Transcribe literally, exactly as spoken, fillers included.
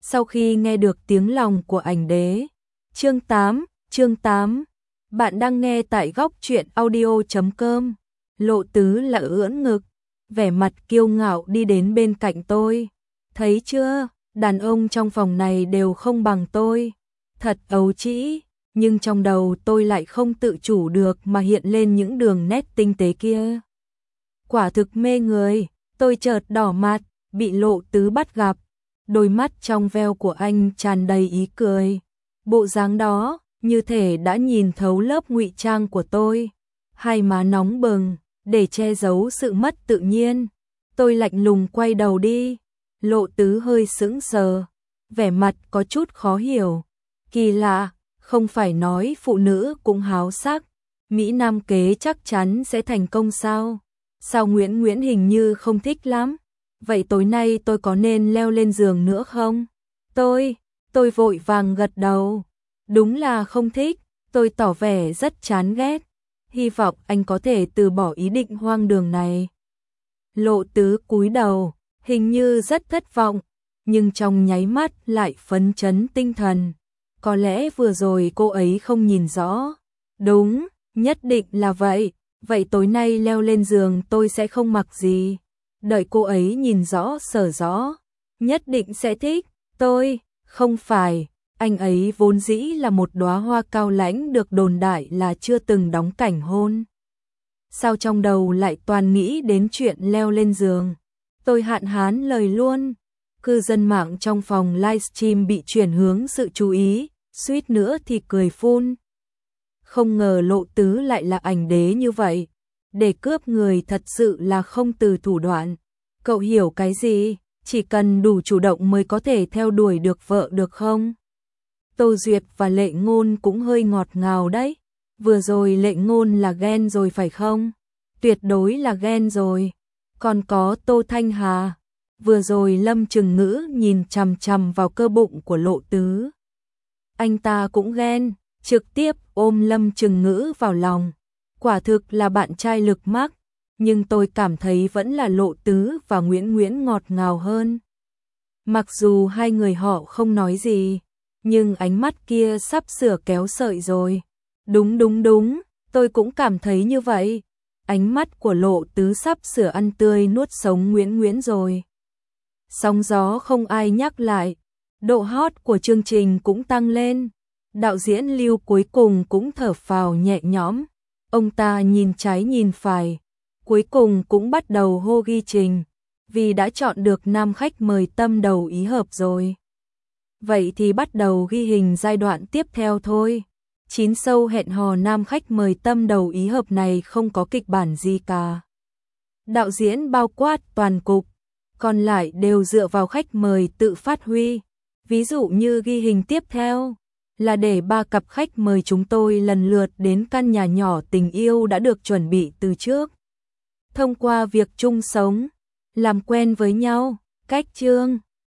Sau khi nghe được tiếng lòng của ảnh đế. Chương tám, chương tám. Bạn đang nghe tại góc truyện audio chấm com. Lộ Tứ là ưỡn ngực, vẻ mặt kiêu ngạo đi đến bên cạnh tôi. Thấy chưa, đàn ông trong phòng này đều không bằng tôi. Thật ấu trĩ, nhưng trong đầu tôi lại không tự chủ được mà hiện lên những đường nét tinh tế kia. Quả thực mê người, tôi chợt đỏ mặt, bị Lộ Tứ bắt gặp. Đôi mắt trong veo của anh tràn đầy ý cười. Bộ dáng đó, như thể đã nhìn thấu lớp ngụy trang của tôi. Hai má nóng bừng, để che giấu sự mất tự nhiên. Tôi lạnh lùng quay đầu đi. Lộ Tứ hơi sững sờ, vẻ mặt có chút khó hiểu. Kỳ lạ, không phải nói phụ nữ cũng háo sắc, Mỹ Nam kế chắc chắn sẽ thành công sao? Sao Nguyễn Nguyễn hình như không thích lắm? Vậy tối nay tôi có nên leo lên giường nữa không? Tôi, tôi vội vàng gật đầu. Đúng là không thích, tôi tỏ vẻ rất chán ghét. Hy vọng anh có thể từ bỏ ý định hoang đường này. Lộ Tứ cúi đầu, hình như rất thất vọng, nhưng trong nháy mắt lại phấn chấn tinh thần. Có lẽ vừa rồi cô ấy không nhìn rõ. Đúng, nhất định là vậy. Vậy tối nay leo lên giường tôi sẽ không mặc gì. Đợi cô ấy nhìn rõ sở rõ, nhất định sẽ thích. Tôi, không phải, anh ấy vốn dĩ là một đóa hoa cao lãnh được đồn đại là chưa từng đóng cảnh hôn. Sao trong đầu lại toàn nghĩ đến chuyện leo lên giường? Tôi hạn hán lời luôn. Cư dân mạng trong phòng livestream bị chuyển hướng sự chú ý, suýt nữa thì cười phun. Không ngờ Lộ Tứ lại là ảnh đế như vậy. Để cướp người thật sự là không từ thủ đoạn. Cậu hiểu cái gì? Chỉ cần đủ chủ động mới có thể theo đuổi được vợ được không? Tô Duyệt và Lệ Ngôn cũng hơi ngọt ngào đấy. Vừa rồi Lệ Ngôn là ghen rồi phải không? Tuyệt đối là ghen rồi. Còn có Tô Thanh Hà. Vừa rồi Lâm Trừng Ngữ nhìn chằm chằm vào cơ bụng của Lộ Tứ. Anh ta cũng ghen, trực tiếp ôm Lâm Trừng Ngữ vào lòng. Quả thực là bạn trai lực mắc, nhưng tôi cảm thấy vẫn là Lộ Tứ và Nguyễn Nguyễn ngọt ngào hơn. Mặc dù hai người họ không nói gì, nhưng ánh mắt kia sắp sửa kéo sợi rồi. Đúng đúng đúng, tôi cũng cảm thấy như vậy. Ánh mắt của Lộ Tứ sắp sửa ăn tươi nuốt sống Nguyễn Nguyễn rồi. Sóng gió không ai nhắc lại, độ hot của chương trình cũng tăng lên. Đạo diễn Lưu cuối cùng cũng thở phào nhẹ nhõm. Ông ta nhìn trái nhìn phải, cuối cùng cũng bắt đầu hô ghi trình, vì đã chọn được nam khách mời tâm đầu ý hợp rồi. Vậy thì bắt đầu ghi hình giai đoạn tiếp theo thôi. Chín sâu hẹn hò nam khách mời tâm đầu ý hợp này không có kịch bản gì cả. Đạo diễn bao quát toàn cục, còn lại đều dựa vào khách mời tự phát huy. Ví dụ như ghi hình tiếp theo là để ba cặp khách mời chúng tôi lần lượt đến căn nhà nhỏ tình yêu đã được chuẩn bị từ trước. Thông qua việc chung sống, làm quen với nhau, cách chương,